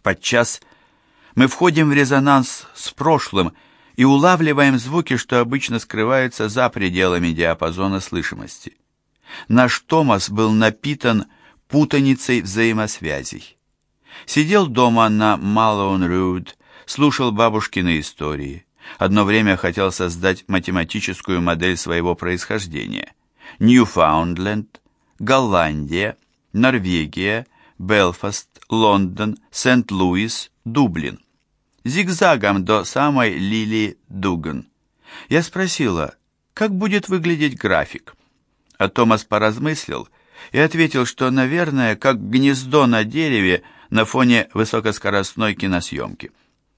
Подчас мы входим в резонанс с прошлым и улавливаем звуки, что обычно скрываются за пределами диапазона слышимости. Наш Томас был напитан путаницей взаимосвязей. Сидел дома на Малоун-Рюд, слушал бабушкины истории. Одно время хотел создать математическую модель своего происхождения. Ньюфаундленд, Голландия, Норвегия, Белфаст, Лондон, Сент-Луис, Дублин. Зигзагом до самой Лили Дуган. Я спросила, как будет выглядеть график? А Томас поразмыслил и ответил, что, наверное, как гнездо на дереве на фоне высокоскоростной киносъемки.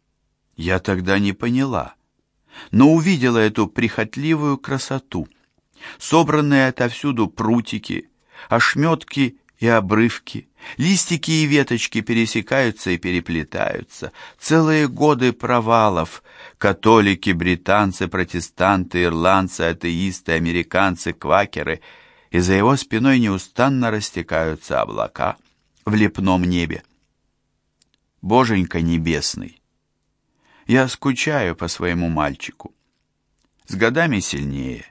Я тогда не поняла, но увидела эту прихотливую красоту. Собранные отовсюду прутики, ошметки и обрывки, листики и веточки пересекаются и переплетаются. Целые годы провалов. Католики, британцы, протестанты, ирландцы, атеисты, американцы, квакеры. И за его спиной неустанно растекаются облака в лепном небе. Боженька небесный, я скучаю по своему мальчику. С годами сильнее.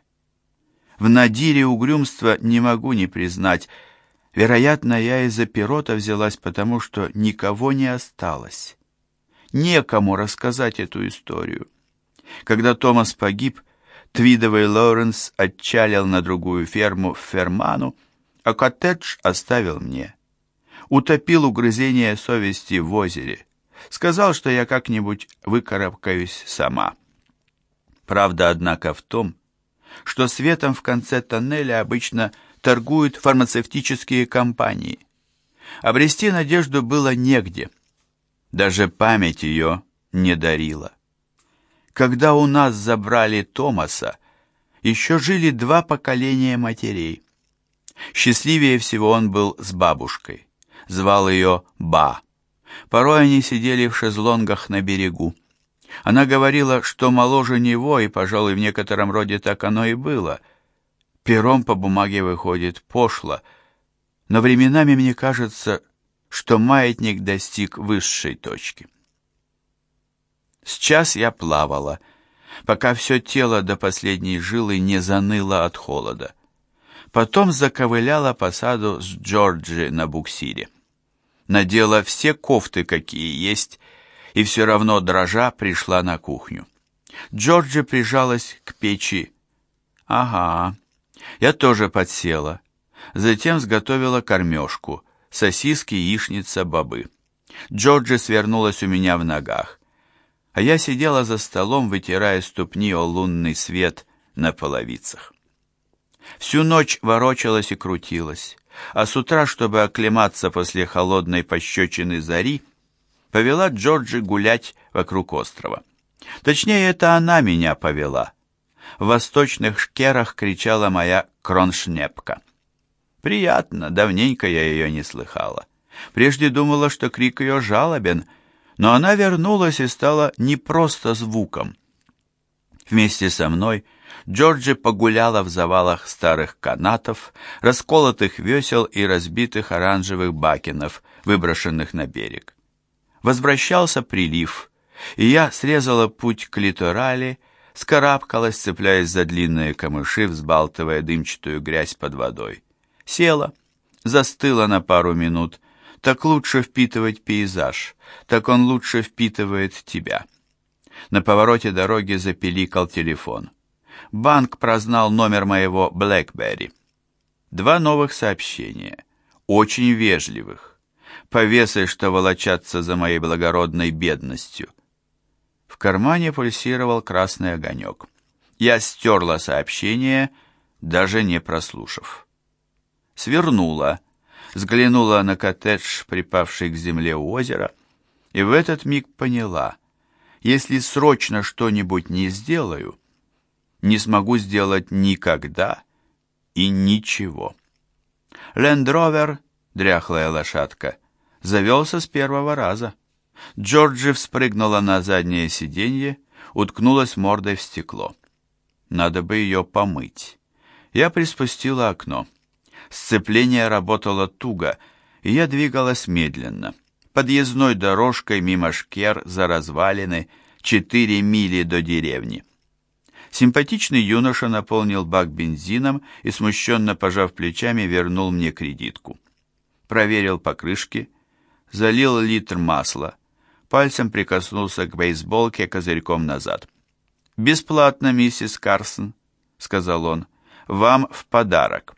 В надире угрюмства не могу не признать. Вероятно, я из-за пирота взялась, потому что никого не осталось. Некому рассказать эту историю. Когда Томас погиб, твидовый Лоуренс отчалил на другую ферму в Ферману, а коттедж оставил мне. Утопил угрызение совести в озере. Сказал, что я как-нибудь выкарабкаюсь сама. Правда, однако, в том, что светом в конце тоннеля обычно торгуют фармацевтические компании. Обрести надежду было негде. Даже память ее не дарила. Когда у нас забрали Томаса, еще жили 2 поколения матерей. Счастливее всего он был с бабушкой. Звал ее Ба. Порой они сидели в шезлонгах на берегу. Она говорила, что моложе него, и, пожалуй, в некотором роде так оно и было. Пером по бумаге выходит пошло, но временами мне кажется, что маятник достиг высшей точки. С час я плавала, пока все тело до последней жилы не заныло от холода. Потом заковыляла по саду с Джорджи на буксире. Надела все кофты, какие есть, и все равно дрожа пришла на кухню. Джорджи прижалась к печи. Ага, я тоже подсела. Затем сготовила кормежку, сосиски, яичница, бобы. Джорджи свернулась у меня в ногах, а я сидела за столом, вытирая ступни о лунный свет на половицах. Всю ночь ворочалась и крутилась, а с утра, чтобы оклематься после холодной пощечины зари, повела Джорджи гулять вокруг острова. Точнее, это она меня повела. В восточных шкерах кричала моя кроншнепка. Приятно, давненько я ее не слыхала. Прежде думала, что крик ее жалобен, но она вернулась и стала не просто звуком. Вместе со мной Джорджи погуляла в завалах старых канатов, расколотых весел и разбитых оранжевых бакенов, выброшенных на берег. Возвращался прилив, и я срезала путь к литорали, скарабкалась, цепляясь за длинные камыши, взбалтывая дымчатую грязь под водой. Села, застыла на пару минут. Так лучше впитывать пейзаж, так он лучше впитывает тебя. На повороте дороги запиликал телефон. Банк прознал номер моего BlackBerry. 2 новых сообщения, очень вежливых. Повесы, что волочатся за моей благородной бедностью. В кармане пульсировал красный огонек. Я стерла сообщение, даже не прослушав. Свернула, взглянула на коттедж, припавший к земле у озера, и в этот миг поняла, если срочно что-нибудь не сделаю, не смогу сделать никогда и ничего. Лендровер, дряхлая лошадка, завелся с первого раза. Джорджи вспрыгнула на заднее сиденье, уткнулась мордой в стекло. Надо бы ее помыть. Я приспустила окно. Сцепление работало туго, и я двигалась медленно. подъездной дорожкой мимо шкер за развалины 4 мили до деревни. Симпатичный юноша наполнил бак бензином и, смущенно пожав плечами, вернул мне кредитку. Проверил покрышки, залил литр масла, пальцем прикоснулся к бейсболке козырьком назад. «Бесплатно, миссис Карсон», — сказал он, — «вам в подарок».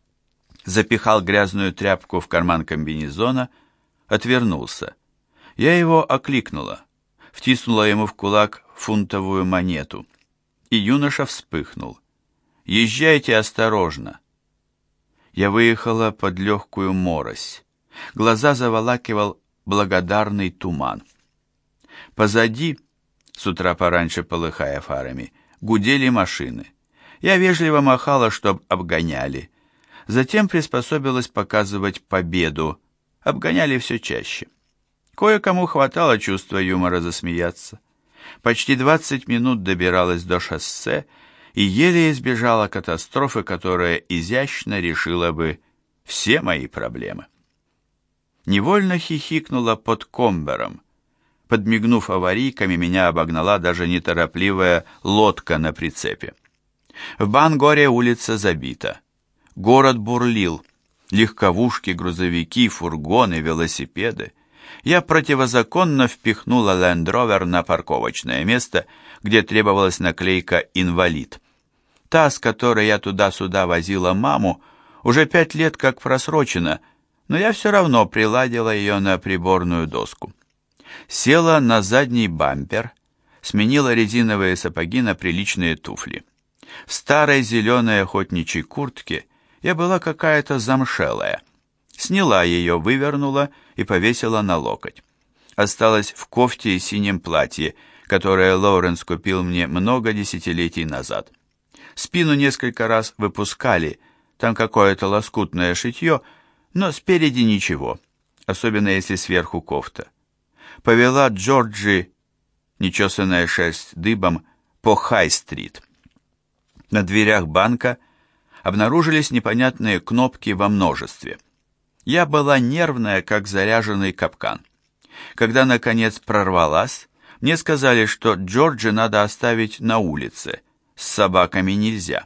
Запихал грязную тряпку в карман комбинезона, отвернулся. Я его окликнула, втиснула ему в кулак фунтовую монету, и юноша вспыхнул. «Езжайте осторожно». Я выехала под легкую морось. Глаза заволакивал благодарный туман. Позади, с утра пораньше полыхая фарами, гудели машины. Я вежливо махала, чтоб обгоняли. Затем приспособилась показывать победу. Обгоняли все чаще. Кое-кому хватало чувства юмора засмеяться. Почти 20 минут добиралась до шоссе и еле избежала катастрофы, которая изящно решила бы все мои проблемы. Невольно хихикнула под Комбером. Подмигнув аварийками, меня обогнала даже неторопливая лодка на прицепе. В Бангоре улица забита. Город бурлил. Легковушки, грузовики, фургоны, велосипеды. Я противозаконно впихнула Land Rover на парковочное место, где требовалась наклейка «Инвалид». Та, с которой я туда-сюда возила маму, уже 5 лет как просрочена, но я все равно приладила ее на приборную доску. Села на задний бампер, сменила резиновые сапоги на приличные туфли. В старой зеленой охотничьей куртке я была какая-то замшелая. Сняла ее, вывернула и повесила на локоть. Осталась в кофте и синем платье, которое Лоуренс купил мне много десятилетий назад. Спину несколько раз выпускали, там какое-то лоскутное шитье, но спереди ничего, особенно если сверху кофта. Повела Джорджи, нечесанная шерсть дыбом, по Хай-стрит. На дверях банка обнаружились непонятные кнопки во множестве. Я была нервная, как заряженный капкан. Когда, наконец, прорвалась, мне сказали, что Джорджи надо оставить на улице, с собаками нельзя.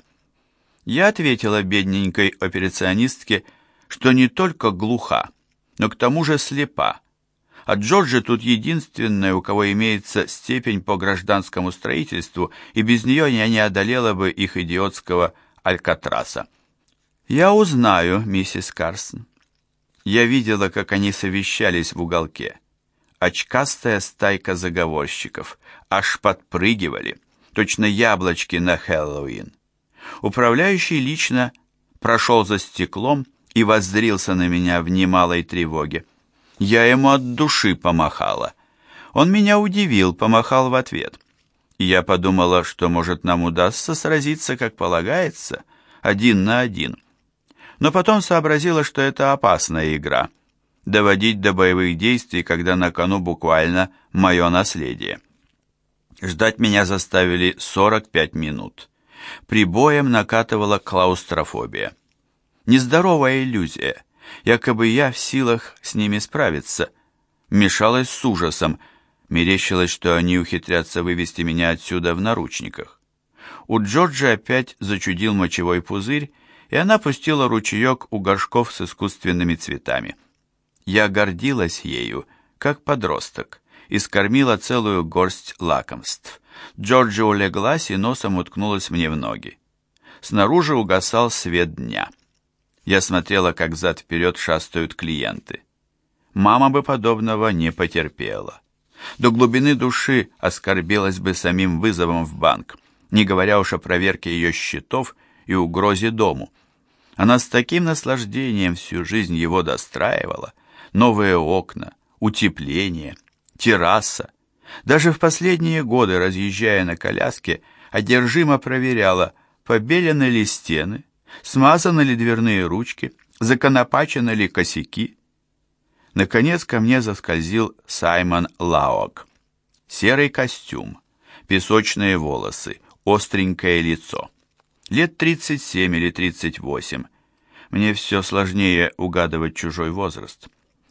Я ответила бедненькой операционистке, что не только глуха, но к тому же слепа, а Джорджи тут единственная, у кого имеется степень по гражданскому строительству, и без нее я не одолела бы их идиотского Алькатраса. «Я узнаю, миссис Карсон». Я видела, как они совещались в уголке. Очкастая стайка заговорщиков, аж подпрыгивали, точно яблочки на Хэллоуин. Управляющий лично прошел за стеклом и воззрился на меня в немалой тревоге. Я ему от души помахала. Он меня удивил, помахал в ответ. И я подумала, что, может, нам удастся сразиться, как полагается, 1 на 1. Но потом сообразила, что это опасная игра. Доводить до боевых действий, когда на кону буквально мое наследие. Ждать меня заставили 45 минут. Прибоем накатывала клаустрофобия. Нездоровая иллюзия. Якобы я в силах с ними справиться. Мешалась с ужасом. Мерещилось, что они ухитрятся вывести меня отсюда в наручниках. У Джорджи опять зачудил мочевой пузырь, и она пустила ручеек у горшков с искусственными цветами. Я гордилась ею, как подросток, и скормила целую горсть лакомств. Джорджи улеглась и носом уткнулась мне в ноги. Снаружи угасал свет дня. Я смотрела, как взад-вперед шастают клиенты. Мама бы подобного не потерпела. До глубины души оскорбилась бы самим вызовом в банк, не говоря уж о проверке ее счетов и угрозе дому. Она с таким наслаждением всю жизнь его достраивала. Новые окна, утепление, терраса. Даже в последние годы, разъезжая на коляске, одержимо проверяла, побелены ли стены, смазаны ли дверные ручки, законопачены ли косяки. Наконец ко мне заскользил Саймон Лаог. Серый костюм, песочные волосы, остренькое лицо. Лет 37 или 38. Мне все сложнее угадывать чужой возраст.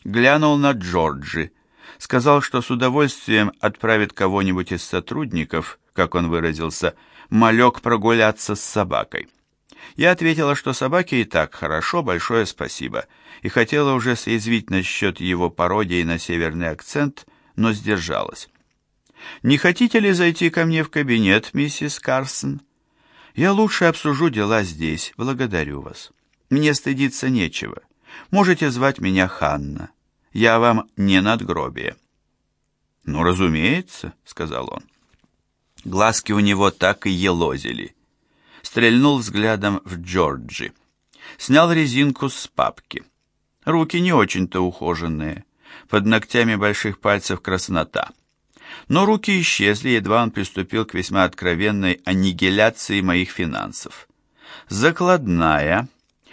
глянул на Джорджи, сказал, что с удовольствием отправит кого-нибудь из сотрудников, как он выразился, малек прогуляться с собакой. Я ответила, что собаке и так хорошо, большое спасибо, и хотела уже съязвить насчет его пародии на северный акцент, но сдержалась. «Не хотите ли зайти ко мне в кабинет, миссис Карсон? Я лучше обсужу дела здесь, благодарю вас. Мне стыдиться нечего. Можете звать меня Ханна. Я вам не надгробие». «Ну, разумеется», — сказал он. Глазки у него так и елозили. Стрельнул взглядом в Джорджи. Снял резинку с папки. Руки не очень-то ухоженные. Под ногтями больших пальцев краснота. Но руки исчезли, едва он приступил к весьма откровенной аннигиляции моих финансов. Закладная,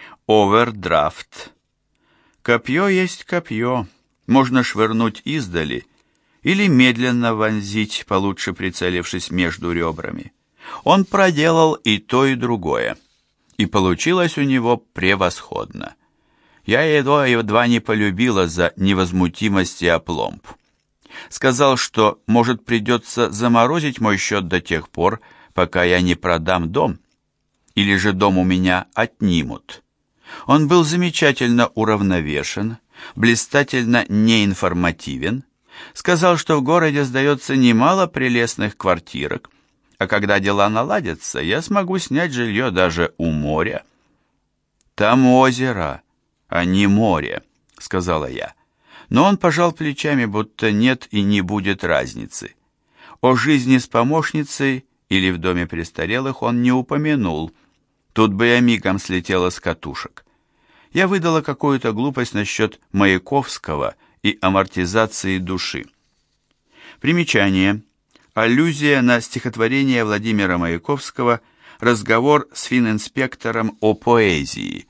овердрафт. Копье есть копье. Можно швырнуть издали или медленно вонзить, получше прицелившись между ребрами. Он проделал и то, и другое. И получилось у него превосходно. Я его едва не полюбила за невозмутимость и опломб. Сказал, что, может, придется заморозить мой счет до тех пор, пока я не продам дом, или же дом у меня отнимут. Он был замечательно уравновешен, блистательно неинформативен, сказал, что в городе сдается немало прелестных квартирок, а когда дела наладятся, я смогу снять жилье даже у моря. «Там озеро, а не море», — сказала я. Но он пожал плечами, будто нет и не будет разницы. О жизни с помощницей или в доме престарелых он не упомянул. Тут бы я мигом слетела с катушек. Я выдала какую-то глупость насчет Маяковского и амортизации души. Примечание. Аллюзия на стихотворение Владимира Маяковского «Разговор с фининспектором о поэзии»,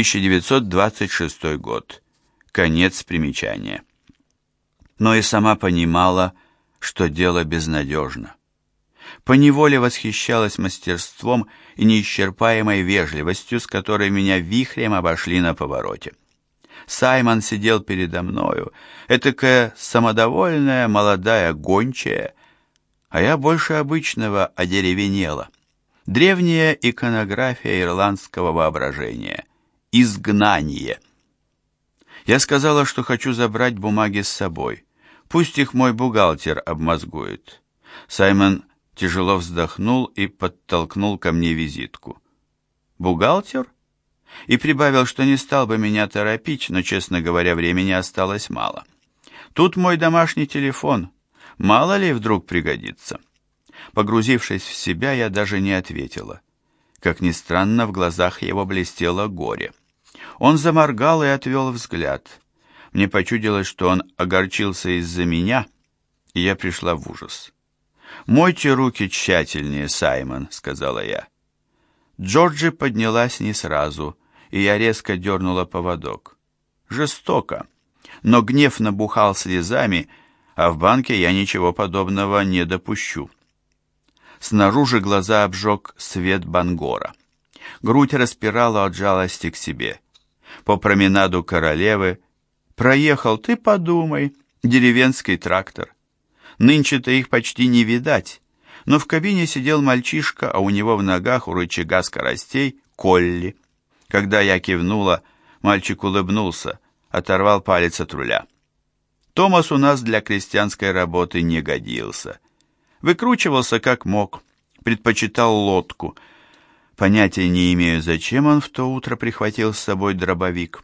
1926 год. Конец примечания. Но и сама понимала, что дело безнадежно. Поневоле восхищалась мастерством и неисчерпаемой вежливостью, с которой меня вихрем обошли на повороте. Саймон сидел передо мною, этакая самодовольная молодая гончая, а я больше обычного одеревенела. Древняя иконография ирландского воображения. Изгнание. Я сказала, что хочу забрать бумаги с собой. Пусть их мой бухгалтер обмозгует. Саймон тяжело вздохнул и подтолкнул ко мне визитку. «Бухгалтер?» И прибавил, что не стал бы меня торопить, но, честно говоря, времени осталось мало. «Тут мой домашний телефон. Мало ли вдруг пригодится». Погрузившись в себя, я даже не ответила. Как ни странно, в глазах его блестело горе. Он заморгал и отвел взгляд. Мне почудилось, что он огорчился из-за меня, и я пришла в ужас. «Мойте руки тщательнее, Саймон», — сказала я. Джорджи поднялась не сразу, и я резко дернула поводок. Жестоко, но гнев набухал слезами, а в банке я ничего подобного не допущу. Снаружи глаза обжег свет Бангора. Грудь распирала от жалости к себе. По променаду Королевы проехал, ты подумай, деревенский трактор. Нынче-то их почти не видать, но в кабине сидел мальчишка, а у него в ногах у рычага скоростей Колли. Когда я кивнула, мальчик улыбнулся, оторвал палец от руля. Томас у нас для крестьянской работы не годился. Выкручивался как мог, предпочитал лодку. Понятия не имею, зачем он в то утро прихватил с собой дробовик.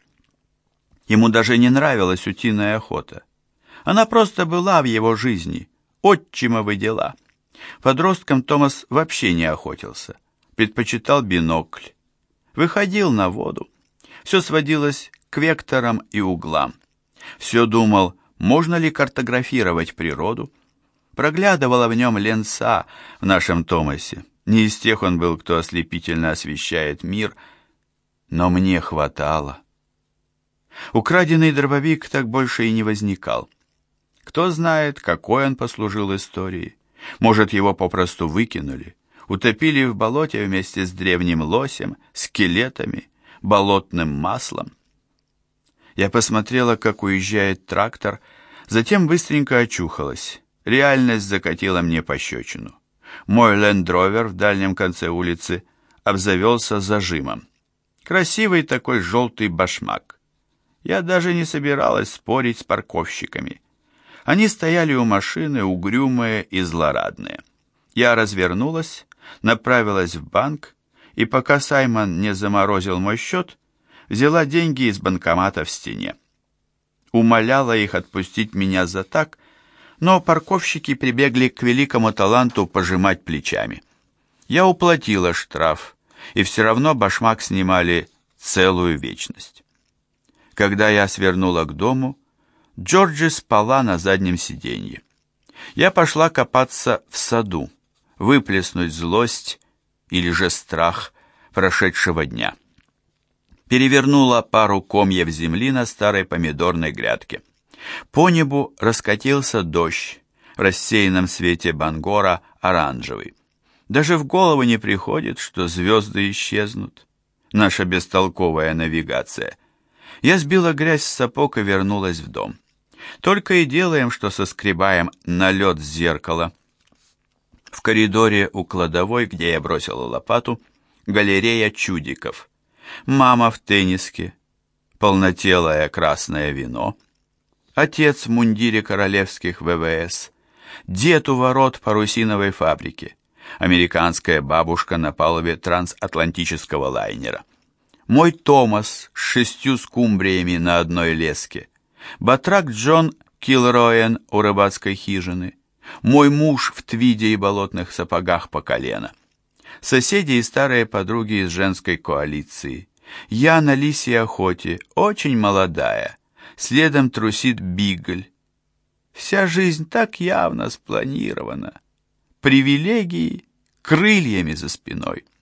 Ему даже не нравилась утиная охота. Она просто была в его жизни, отчимовы дела. Подростком Томас вообще не охотился, предпочитал бинокль. Выходил на воду. Все сводилось к векторам и углам. Все думал, можно ли картографировать природу. Проглядывала в нем ленца в нашем Томасе. Не из тех он был, кто ослепительно освещает мир, но мне хватало. Украденный дробовик так больше и не возникал. Кто знает, какой он послужил истории. Может, его попросту выкинули, утопили в болоте вместе с древним лосем, скелетами, болотным маслом. Я посмотрела, как уезжает трактор, затем быстренько очухалась. Реальность закатила мне пощечину. Мой лендровер в дальнем конце улицы обзавелся зажимом. Красивый такой желтый башмак. Я даже не собиралась спорить с парковщиками. Они стояли у машины, угрюмые и злорадные. Я развернулась, направилась в банк, и пока Саймон не заморозил мой счет, взяла деньги из банкомата в стене. Умоляла их отпустить меня за так, но парковщики прибегли к великому таланту пожимать плечами. Я уплатила штраф, и все равно башмак снимали целую вечность. Когда я свернула к дому, Джорджи спала на заднем сиденье. Я пошла копаться в саду, выплеснуть злость или же страх прошедшего дня. Перевернула пару комьев земли на старой помидорной грядке. По небу раскатился дождь, в рассеянном свете Бангора оранжевый. Даже в голову не приходит, что звезды исчезнут. Наша бестолковая навигация. Я сбила грязь с сапог и вернулась в дом. Только и делаем, что соскребаем налет с зеркала. В коридоре у кладовой, где я бросила лопату, галерея чудиков. Мама в тенниске, полнотелое красное вино, отец в мундире королевских ВВС, дед у ворот парусиновой фабрики, американская бабушка на палубе трансатлантического лайнера, мой Томас с 6 скумбриями на одной леске, батрак Джон Килроен у рыбацкой хижины, мой муж в твиде и болотных сапогах по колено, соседи и старые подруги из женской коалиции. Я на лисьей охоте, очень молодая, следом трусит Бигль. Вся жизнь так явно спланирована. Привилегии крыльями за спиной.